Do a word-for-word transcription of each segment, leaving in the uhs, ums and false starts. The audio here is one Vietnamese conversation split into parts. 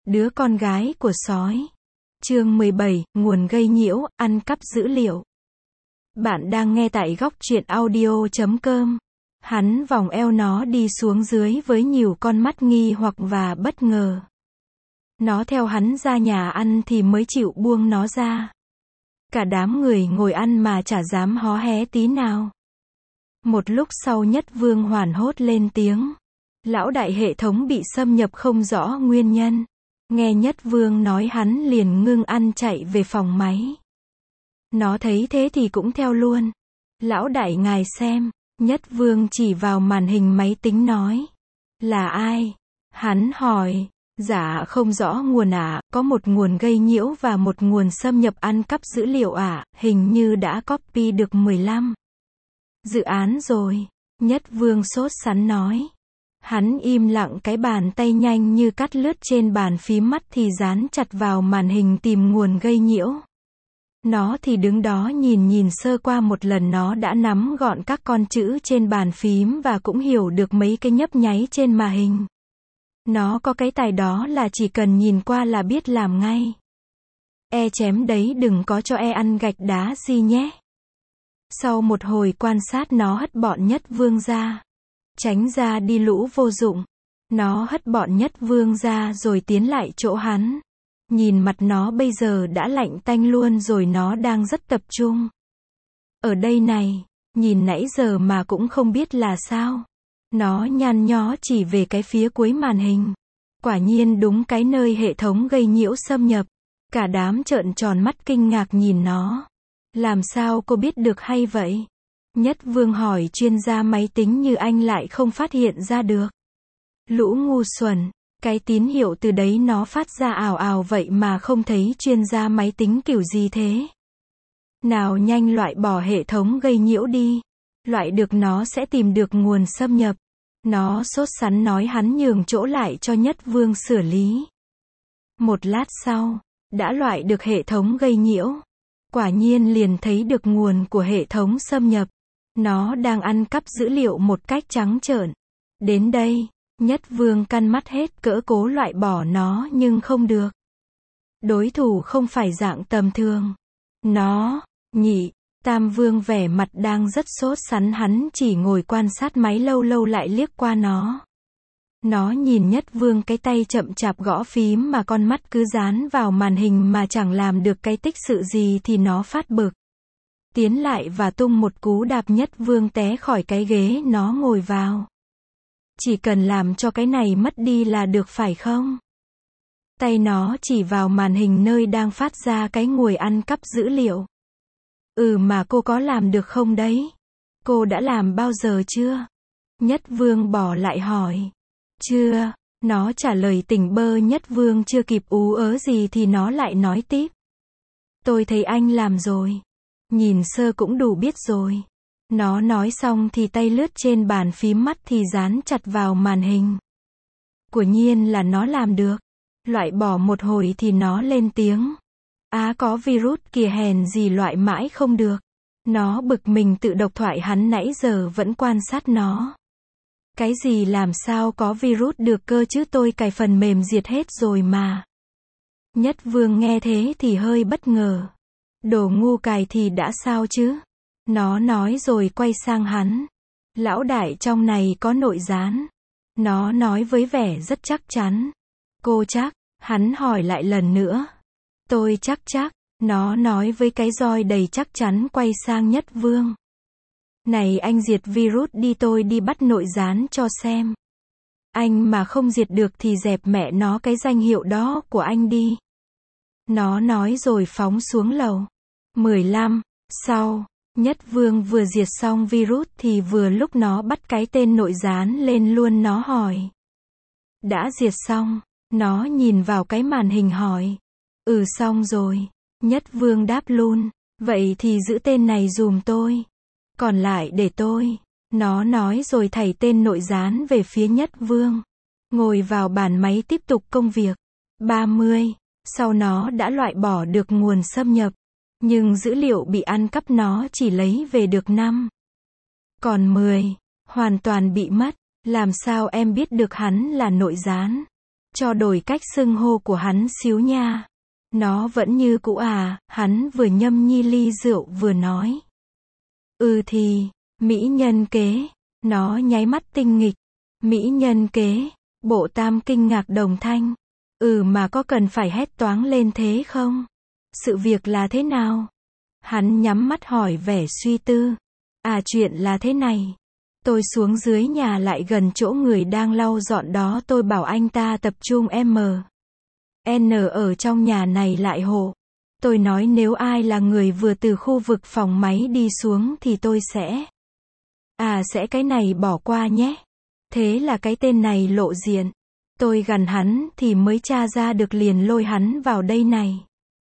Đứa con gái của sói. Chương mười bảy, nguồn gây nhiễu, ăn cắp dữ liệu. Bạn đang nghe tại góc truyện audio chấm com. Hắn vòng eo nó đi xuống dưới với nhiều con mắt nghi hoặc và bất ngờ. Nó theo hắn ra nhà ăn thì mới chịu buông nó ra. Cả đám người ngồi ăn mà chả dám hó hé tí nào. Một lúc sau Nhất Vương hoảng hốt lên tiếng. Lão đại hệ thống bị xâm nhập không rõ nguyên nhân. Nghe Nhất Vương nói hắn liền ngưng ăn chạy về phòng máy. Nó thấy thế thì cũng theo luôn. Lão đại ngài xem. Nhất Vương chỉ vào màn hình máy tính nói. Là ai? Hắn hỏi. Dạ không rõ nguồn ạ, à, có một nguồn gây nhiễu và một nguồn xâm nhập ăn cắp dữ liệu ạ, à, hình như đã copy được mười lăm dự án rồi. Nhất Vương sốt sắng nói. Hắn im lặng, cái bàn tay nhanh như cắt lướt trên bàn phím, mắt thì dán chặt vào màn hình tìm nguồn gây nhiễu. Nó thì đứng đó nhìn nhìn sơ qua một lần, nó đã nắm gọn các con chữ trên bàn phím và cũng hiểu được mấy cái nhấp nháy trên màn hình. Nó có cái tài đó là chỉ cần nhìn qua là biết làm ngay. E chém đấy, đừng có cho e ăn gạch đá gì nhé. Sau một hồi quan sát nó hất bọn Nhất Vương ra. Tránh ra đi lũ vô dụng. Nó hất bọn Nhất Vương ra rồi tiến lại chỗ hắn. Nhìn mặt nó bây giờ đã lạnh tanh luôn rồi, nó đang rất tập trung. Ở đây này, nhìn nãy giờ mà cũng không biết là sao. Nó nhăn nhó chỉ về cái phía cuối màn hình. Quả nhiên đúng cái nơi hệ thống gây nhiễu xâm nhập. Cả đám trợn tròn mắt kinh ngạc nhìn nó. Làm sao cô biết được hay vậy? Nhất Vương hỏi chuyên gia máy tính như anh lại không phát hiện ra được. Lũ ngu xuẩn, cái tín hiệu từ đấy nó phát ra ào ào vậy mà không thấy chuyên gia máy tính kiểu gì thế? Nào nhanh loại bỏ hệ thống gây nhiễu đi. Loại được nó sẽ tìm được nguồn xâm nhập. Nó sốt sắng nói. Hắn nhường chỗ lại cho Nhất Vương xử lý. Một lát sau, đã loại được hệ thống gây nhiễu. Quả nhiên liền thấy được nguồn của hệ thống xâm nhập. Nó đang ăn cắp dữ liệu một cách trắng trợn. Đến đây, Nhất Vương căn mắt hết cỡ cố loại bỏ nó nhưng không được. Đối thủ không phải dạng tầm thường. Nó, nhị, Tam Vương vẻ mặt đang rất sốt sắng, hắn chỉ ngồi quan sát máy lâu lâu lại liếc qua nó. Nó nhìn Nhất Vương cái tay chậm chạp gõ phím mà con mắt cứ dán vào màn hình mà chẳng làm được cái tích sự gì thì nó phát bực. Tiến lại và tung một cú đạp, Nhất Vương té khỏi cái ghế nó ngồi vào. Chỉ cần làm cho cái này mất đi là được phải không? Tay nó chỉ vào màn hình nơi đang phát ra cái nguồn ăn cắp dữ liệu. Ừ mà cô có làm được không đấy? Cô đã làm bao giờ chưa? Nhất Vương bỏ lại hỏi. Chưa, nó trả lời tỉnh bơ. Nhất Vương chưa kịp ú ớ gì thì nó lại nói tiếp. Tôi thấy anh làm rồi. Nhìn sơ cũng đủ biết rồi. Nó nói xong thì tay lướt trên bàn phím, mắt thì dán chặt vào màn hình. Quả nhiên là nó làm được. Loại bỏ một hồi thì nó lên tiếng. Á à, có virus kìa, hèn gì loại mãi không được. Nó bực mình tự độc thoại, hắn nãy giờ vẫn quan sát nó. Cái gì làm sao có virus được cơ chứ, tôi cài phần mềm diệt hết rồi mà. Nhất Vương nghe thế thì hơi bất ngờ. Đồ ngu, cài thì đã sao chứ? Nó nói rồi quay sang hắn. Lão đại, trong này có nội gián. Nó nói với vẻ rất chắc chắn. Cô chắc? Hắn hỏi lại lần nữa. Tôi chắc chắc. Nó nói với cái roi đầy chắc chắn, quay sang Nhất Vương. Này anh diệt virus đi, tôi đi bắt nội gián cho xem. Anh mà không diệt được thì dẹp mẹ nó cái danh hiệu đó của anh đi. Nó nói rồi phóng xuống lầu. mười lăm sau, Nhất Vương vừa diệt xong virus thì vừa lúc nó bắt cái tên nội gián lên luôn. Nó hỏi. Đã diệt xong. Nó nhìn vào cái màn hình hỏi. Ừ xong rồi. Nhất Vương đáp luôn. Vậy thì giữ tên này dùm tôi. Còn lại để tôi. Nó nói rồi thảy tên nội gián về phía Nhất Vương. Ngồi vào bàn máy tiếp tục công việc. ba mươi sau nó đã loại bỏ được nguồn xâm nhập. Nhưng dữ liệu bị ăn cắp nó chỉ lấy về được năm. Còn mười hoàn toàn bị mất. Làm sao em biết được hắn là nội gián? cho đổi cách xưng hô của hắn xíu nha. Nó vẫn như cũ à, hắn vừa nhâm nhi ly rượu vừa nói. Ừ thì, mỹ nhân kế, nó nháy mắt tinh nghịch. Mỹ nhân kế, Bộ Tam kinh ngạc đồng thanh. Ừ mà có cần phải hét toáng lên thế không? Sự việc là thế nào? Hắn nhắm mắt hỏi vẻ suy tư. À chuyện là thế này. Tôi xuống dưới nhà lại gần chỗ người đang lau dọn đó tôi bảo anh ta tập trung M. N ở trong nhà này lại hộ. Tôi nói nếu ai là người vừa từ khu vực phòng máy đi xuống thì tôi sẽ. À sẽ cái này bỏ qua nhé. Thế là cái tên này lộ diện. Tôi gần hắn thì mới tra ra được liền lôi hắn vào đây này.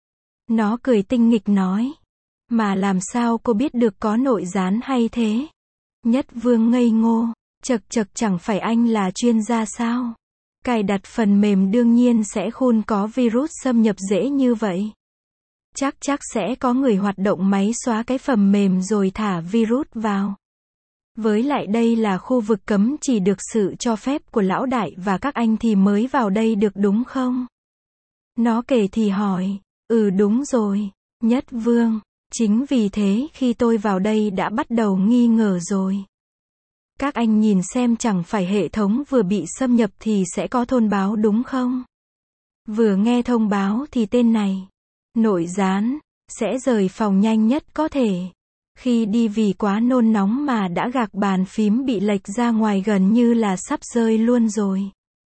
Nó cười tinh nghịch nói. Mà làm sao cô biết được có nội gián hay thế? Nhất Vương ngây ngô. Chật chật chẳng phải anh là chuyên gia sao? Cài đặt phần mềm đương nhiên sẽ khôn có virus xâm nhập dễ như vậy. Chắc chắc sẽ có người hoạt động máy xóa cái phần mềm rồi thả virus vào. Với lại đây là khu vực cấm chỉ được sự cho phép của lão đại và các anh thì mới vào đây được đúng không? Nó kể thì hỏi. Ừ đúng rồi, Nhất Vương. Chính vì thế khi tôi vào đây đã bắt đầu nghi ngờ rồi. Các anh nhìn xem chẳng phải hệ thống vừa bị xâm nhập thì sẽ có thông báo đúng không? Vừa nghe thông báo thì tên này, nội gián, sẽ rời phòng nhanh nhất có thể. Khi đi vì quá nôn nóng mà đã gạc bàn phím bị lệch ra ngoài gần như là sắp rơi luôn rồi.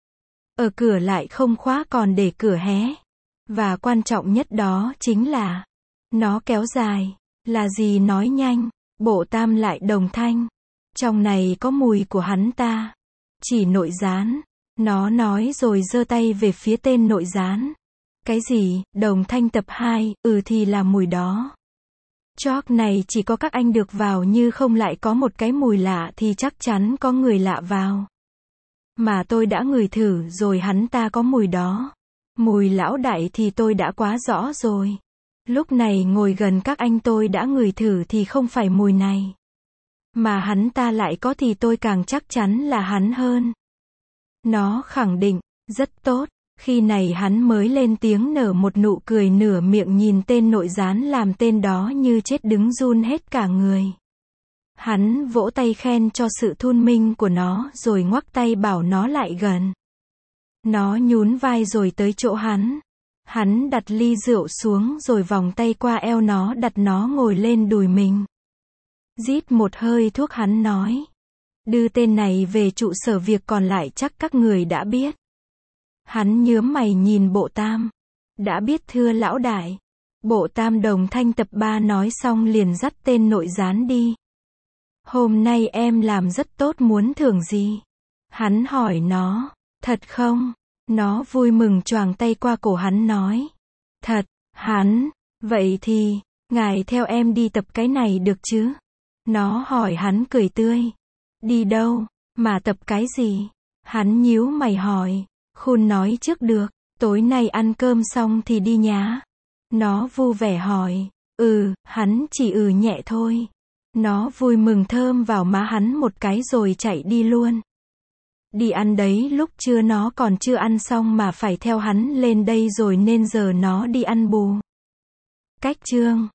Ở cửa lại không khóa còn để cửa hé. Và quan trọng nhất đó chính là, nó kéo dài, là gì nói nhanh, Bộ Tam lại đồng thanh. Trong này có mùi của hắn ta. Chỉ nội gián. Nó nói rồi giơ tay về phía tên nội gián. Cái gì, đồng thanh tập hai, ừ thì là mùi đó. Chok này chỉ có các anh được vào như không lại có một cái mùi lạ thì chắc chắn có người lạ vào. Mà tôi đã ngửi thử rồi hắn ta có mùi đó. Mùi lão đại thì tôi đã quá rõ rồi. Lúc này ngồi gần các anh tôi đã ngửi thử thì không phải mùi này. Mà hắn ta lại có thì tôi càng chắc chắn là hắn hơn. Nó khẳng định, rất tốt. Khi này hắn mới lên tiếng nở một nụ cười nửa miệng nhìn tên nội gián làm tên đó như chết đứng run hết cả người. Hắn vỗ tay khen cho sự thôn minh của nó rồi ngoắc tay bảo nó lại gần. Nó nhún vai rồi tới chỗ hắn. Hắn đặt ly rượu xuống rồi vòng tay qua eo nó đặt nó ngồi lên đùi mình. Rít một hơi thuốc hắn nói. Đưa tên này về trụ sở việc còn lại chắc các người đã biết. Hắn nhướng mày nhìn Bộ Tam. Đã biết thưa lão đại. Bộ Tam đồng thanh tập ba nói xong liền dắt tên nội gián đi. Hôm nay em làm rất tốt muốn thưởng gì? Hắn hỏi nó. Thật không? Nó vui mừng choàng tay qua cổ hắn nói. Thật, hắn. Vậy thì, ngài theo em đi tập cái này được chứ? Nó hỏi hắn cười tươi. Đi đâu? Mà tập cái gì? Hắn nhíu mày hỏi. Khôn nói trước được. Tối nay ăn cơm xong thì đi nhá. Nó vui vẻ hỏi. Ừ, hắn chỉ ừ nhẹ thôi. Nó vui mừng thơm vào má hắn một cái rồi chạy đi luôn. Đi ăn đấy lúc trưa nó còn chưa ăn xong mà phải theo hắn lên đây rồi nên giờ nó đi ăn bù. Cách chương